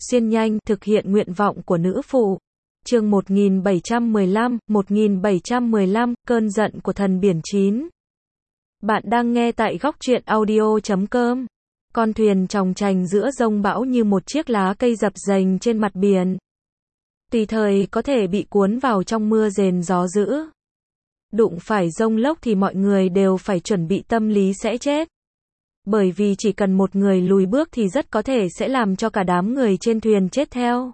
xuyên nhanh, thực hiện nguyện vọng của nữ phụ. Chương 1715, cơn giận của thần biển 9. Bạn đang nghe tại góc truyện audio.com. Con thuyền chòng chành giữa giông bão như một chiếc lá cây dập dềnh trên mặt biển. Tùy thời có thể bị cuốn vào trong mưa rền gió dữ. Đụng phải giông lốc thì mọi người đều phải chuẩn bị tâm lý sẽ chết. Bởi vì chỉ cần một người lùi bước thì rất có thể sẽ làm cho cả đám người trên thuyền chết theo.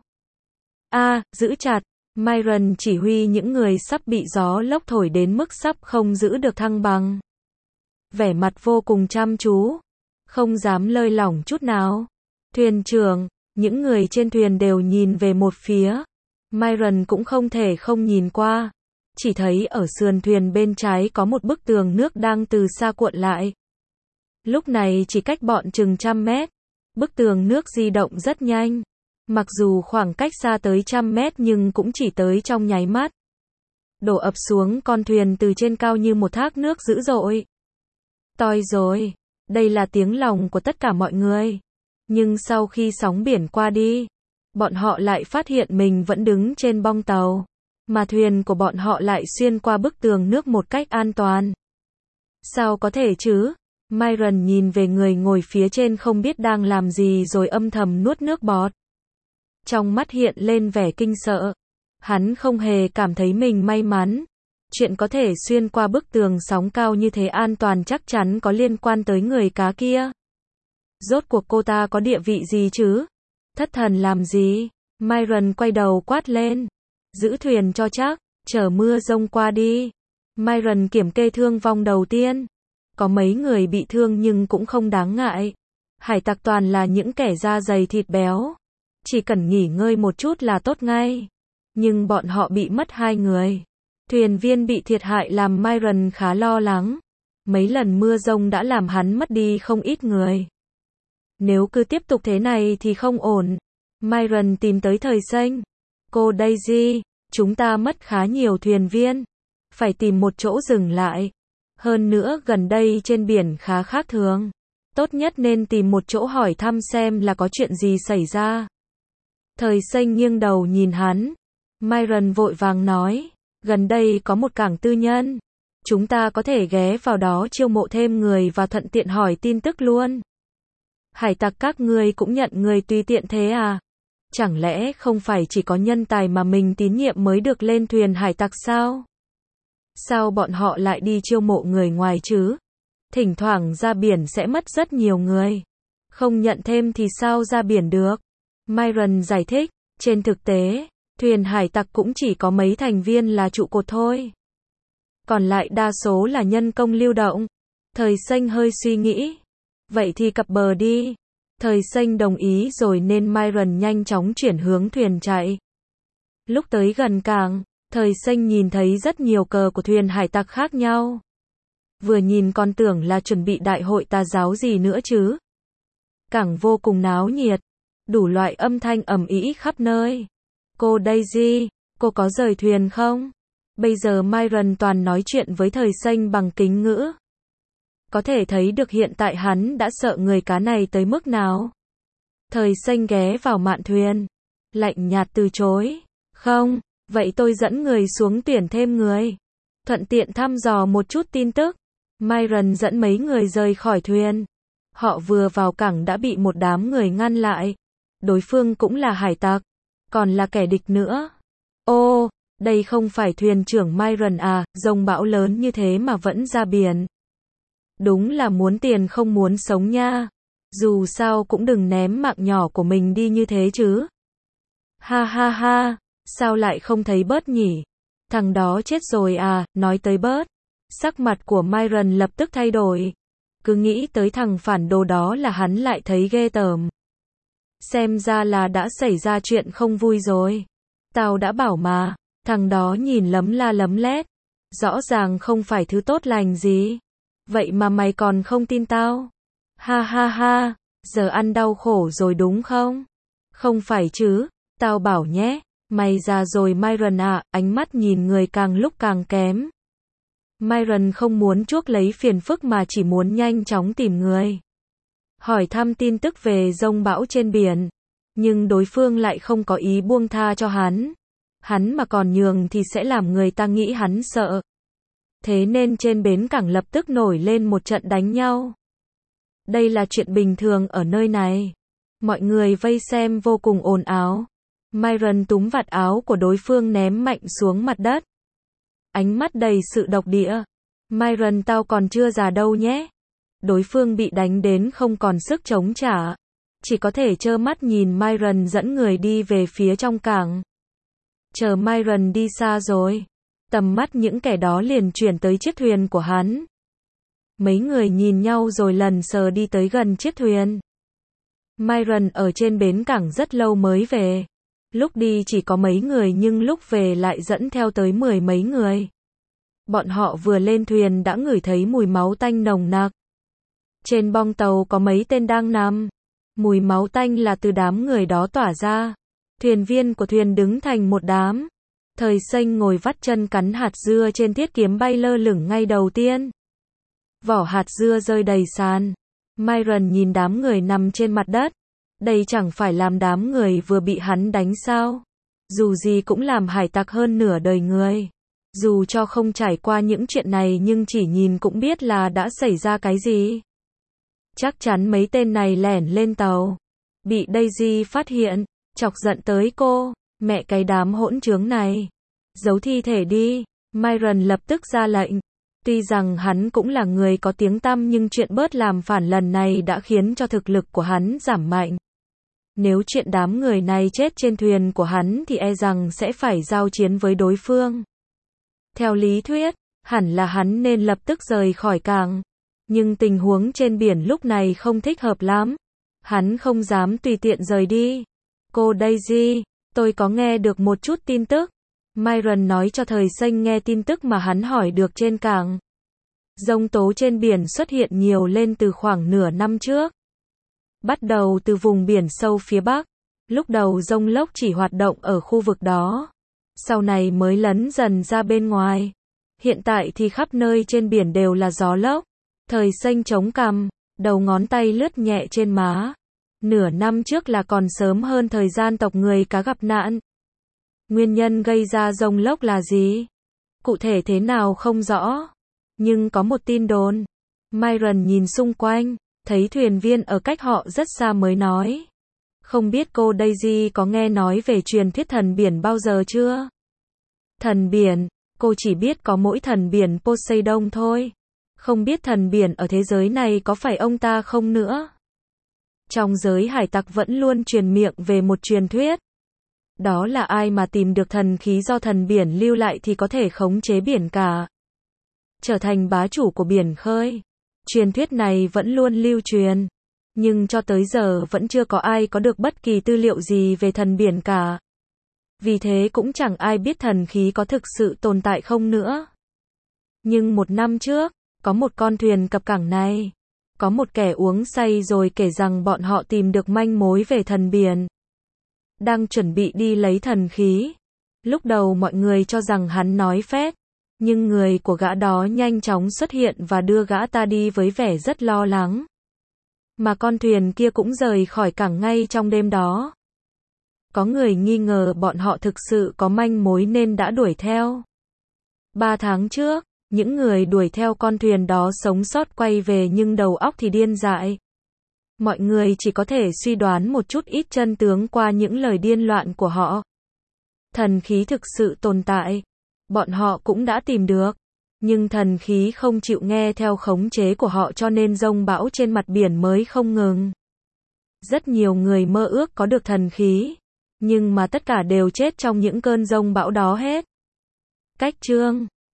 Giữ chặt. Myron chỉ huy những người sắp bị gió lốc thổi đến mức sắp không giữ được thăng bằng. Vẻ mặt vô cùng chăm chú, không dám lơi lỏng chút nào. Thuyền trưởng, những người trên thuyền đều nhìn về một phía. Myron cũng không thể không nhìn qua. Chỉ thấy ở sườn thuyền bên trái có một bức tường nước đang từ xa cuộn lại. Lúc này chỉ cách bọn chừng 100 mét. Bức tường nước di động rất nhanh. Mặc dù khoảng cách xa tới 100 mét nhưng cũng chỉ tới trong nháy mắt. Đổ ập xuống con thuyền từ trên cao như một thác nước dữ dội. Toi rồi. Đây là tiếng lòng của tất cả mọi người. Nhưng sau khi sóng biển qua đi, bọn họ lại phát hiện mình vẫn đứng trên bong tàu. Mà thuyền của bọn họ lại xuyên qua bức tường nước một cách an toàn. Sao có thể chứ? Myron nhìn về người ngồi phía trên không biết đang làm gì rồi âm thầm nuốt nước bọt. Trong mắt hiện lên vẻ kinh sợ. Hắn không hề cảm thấy mình may mắn. Chuyện có thể xuyên qua bức tường sóng cao như thế an toàn chắc chắn có liên quan tới người cá kia. Rốt cuộc cô ta có địa vị gì chứ? Thất thần làm gì? Myron quay đầu quát lên. Giữ thuyền cho chắc, chờ mưa giông qua đi. Myron kiểm kê thương vong đầu tiên. Có mấy người bị thương nhưng cũng không đáng ngại. Hải tặc toàn là những kẻ da dày thịt béo. Chỉ cần nghỉ ngơi một chút là tốt ngay. Nhưng bọn họ bị mất 2 người. Thuyền viên bị thiệt hại làm Myron khá lo lắng. Mấy lần mưa giông đã làm hắn mất đi không ít người. Nếu cứ tiếp tục thế này thì không ổn. Myron tìm tới Thời Xanh. Cô Daisy, chúng ta mất khá nhiều thuyền viên. Phải tìm một chỗ dừng lại. Hơn nữa gần đây trên biển khá khác thường. Tốt nhất nên tìm một chỗ hỏi thăm xem là có chuyện gì xảy ra. Thời Xanh nghiêng đầu nhìn hắn. Myron vội vàng nói. Gần đây có một cảng tư nhân. Chúng ta có thể ghé vào đó chiêu mộ thêm người và thuận tiện hỏi tin tức luôn. Hải tặc các ngươi cũng nhận người tùy tiện thế à? Chẳng lẽ không phải chỉ có nhân tài mà mình tín nhiệm mới được lên thuyền hải tặc sao? Sao bọn họ lại đi chiêu mộ người ngoài chứ? Thỉnh thoảng ra biển sẽ mất rất nhiều người. Không nhận thêm thì sao ra biển được? Myron giải thích, trên thực tế, thuyền hải tặc cũng chỉ có mấy thành viên là trụ cột thôi. Còn lại đa số là nhân công lưu động. Thời Xanh hơi suy nghĩ. Vậy thì cập bờ đi. Thời Xanh đồng ý rồi nên Myron nhanh chóng chuyển hướng thuyền chạy. Lúc tới gần cảng, Thời Xanh nhìn thấy rất nhiều cờ của thuyền hải tặc khác nhau. Vừa nhìn còn tưởng là chuẩn bị đại hội tà giáo gì nữa chứ. Cảng vô cùng náo nhiệt. Đủ loại âm thanh ầm ĩ khắp nơi. Cô Daisy, cô có rời thuyền không? Bây giờ Myron toàn nói chuyện với Thời Xanh bằng kính ngữ. Có thể thấy được hiện tại hắn đã sợ người cá này tới mức nào. Thời Xanh ghé vào mạn thuyền. Lạnh nhạt từ chối. Không, vậy tôi dẫn người xuống tuyển thêm người. Thuận tiện thăm dò một chút tin tức. Myron dẫn mấy người rời khỏi thuyền. Họ vừa vào cảng đã bị một đám người ngăn lại. Đối phương cũng là hải tặc. Còn là kẻ địch nữa. Ô, đây không phải thuyền trưởng Myron à, giông bão lớn như thế mà vẫn ra biển. Đúng là muốn tiền không muốn sống nha. Dù sao cũng đừng ném mạng nhỏ của mình đi như thế chứ. Ha ha ha, sao lại không thấy Bớt nhỉ? Thằng đó chết rồi à, nói tới Bớt. Sắc mặt của Myron lập tức thay đổi. Cứ nghĩ tới thằng phản đồ đó là hắn lại thấy ghê tởm. Xem ra là đã xảy ra chuyện không vui rồi. Tao đã bảo mà, thằng đó nhìn lấm la lấm lét. Rõ ràng không phải thứ tốt lành gì. Vậy mà mày còn không tin tao? Ha ha ha, giờ ăn đau khổ rồi đúng không? Không phải chứ, tao bảo nhé, mày già rồi Myron à, ánh mắt nhìn người càng lúc càng kém. Myron không muốn chuốc lấy phiền phức mà chỉ muốn nhanh chóng tìm người. Hỏi thăm tin tức về giông bão trên biển. Nhưng đối phương lại không có ý buông tha cho hắn. Hắn mà còn nhường thì sẽ làm người ta nghĩ hắn sợ. Thế nên trên bến cảng lập tức nổi lên một trận đánh nhau. Đây là chuyện bình thường ở nơi này. Mọi người vây xem vô cùng ồn ào. Myron túm vạt áo của đối phương ném mạnh xuống mặt đất. Ánh mắt đầy sự độc địa. Myron, tao còn chưa già đâu nhé. Đối phương bị đánh đến không còn sức chống trả. Chỉ có thể trơ mắt nhìn Myron dẫn người đi về phía trong cảng. Chờ Myron đi xa rồi, tầm mắt những kẻ đó liền chuyển tới chiếc thuyền của hắn. Mấy người nhìn nhau rồi lần sờ đi tới gần chiếc thuyền. Myron ở trên bến cảng rất lâu mới về. Lúc đi chỉ có mấy người nhưng lúc về lại dẫn theo tới 10 mấy người. Bọn họ vừa lên thuyền đã ngửi thấy mùi máu tanh nồng nặc. Trên bong tàu có mấy tên đang nằm. Mùi máu tanh là từ đám người đó tỏa ra. Thuyền viên của thuyền đứng thành một đám. Thời Xanh ngồi vắt chân cắn hạt dưa trên thiết kiếm bay lơ lửng ngay đầu tiên. Vỏ hạt dưa rơi đầy sàn. Myron nhìn đám người nằm trên mặt đất. Đây chẳng phải làm đám người vừa bị hắn đánh sao? Dù gì cũng làm hải tặc hơn nửa đời người. Dù cho không trải qua những chuyện này nhưng chỉ nhìn cũng biết là đã xảy ra cái gì. Chắc chắn mấy tên này lẻn lên tàu. Bị Daisy phát hiện, chọc giận tới cô. Mẹ cái đám hỗn trướng này. Giấu thi thể đi. Myron lập tức ra lệnh. Tuy rằng hắn cũng là người có tiếng tăm nhưng chuyện bớt làm phản lần này đã khiến cho thực lực của hắn giảm mạnh. Nếu chuyện đám người này chết trên thuyền của hắn thì e rằng sẽ phải giao chiến với đối phương. Theo lý thuyết, hẳn là hắn nên lập tức rời khỏi cảng. Nhưng tình huống trên biển lúc này không thích hợp lắm. Hắn không dám tùy tiện rời đi. Cô Daisy, tôi có nghe được một chút tin tức. Myron nói cho Thời Xanh nghe tin tức mà hắn hỏi được trên cảng. Giông tố trên biển xuất hiện nhiều lên từ khoảng nửa năm trước. Bắt đầu từ vùng biển sâu phía Bắc. Lúc đầu giông lốc chỉ hoạt động ở khu vực đó. Sau này mới lấn dần ra bên ngoài. Hiện tại thì khắp nơi trên biển đều là gió lốc. Thời Xanh chống cằm, đầu ngón tay lướt nhẹ trên má. Nửa năm trước là còn sớm hơn thời gian tộc người cá gặp nạn. Nguyên nhân gây ra giông lốc là gì? Cụ thể thế nào không rõ. Nhưng có một tin đồn. Myron nhìn xung quanh, thấy thuyền viên ở cách họ rất xa mới nói. Không biết cô Daisy có nghe nói về truyền thuyết thần biển bao giờ chưa? Thần biển, cô chỉ biết có mỗi thần biển Poseidon thôi. Không biết thần biển ở thế giới này có phải ông ta không nữa. Trong giới hải tặc vẫn luôn truyền miệng về một truyền thuyết. Đó là ai mà tìm được thần khí do thần biển lưu lại thì có thể khống chế biển cả. Trở thành bá chủ của biển khơi. Truyền thuyết này vẫn luôn lưu truyền. Nhưng cho tới giờ vẫn chưa có ai có được bất kỳ tư liệu gì về thần biển cả. Vì thế cũng chẳng ai biết thần khí có thực sự tồn tại không nữa. Nhưng một năm trước, có một con thuyền cập cảng này. Có một kẻ uống say rồi kể rằng bọn họ tìm được manh mối về thần biển. Đang chuẩn bị đi lấy thần khí. Lúc đầu mọi người cho rằng hắn nói phét. Nhưng người của gã đó nhanh chóng xuất hiện và đưa gã ta đi với vẻ rất lo lắng. Mà con thuyền kia cũng rời khỏi cảng ngay trong đêm đó. Có người nghi ngờ bọn họ thực sự có manh mối nên đã đuổi theo. 3 tháng trước, những người đuổi theo con thuyền đó sống sót quay về nhưng đầu óc thì điên dại. Mọi người chỉ có thể suy đoán một chút ít chân tướng qua những lời điên loạn của họ. Thần khí thực sự tồn tại. Bọn họ cũng đã tìm được. Nhưng thần khí không chịu nghe theo khống chế của họ cho nên giông bão trên mặt biển mới không ngừng. Rất nhiều người mơ ước có được thần khí. Nhưng mà tất cả đều chết trong những cơn giông bão đó hết. Cách chương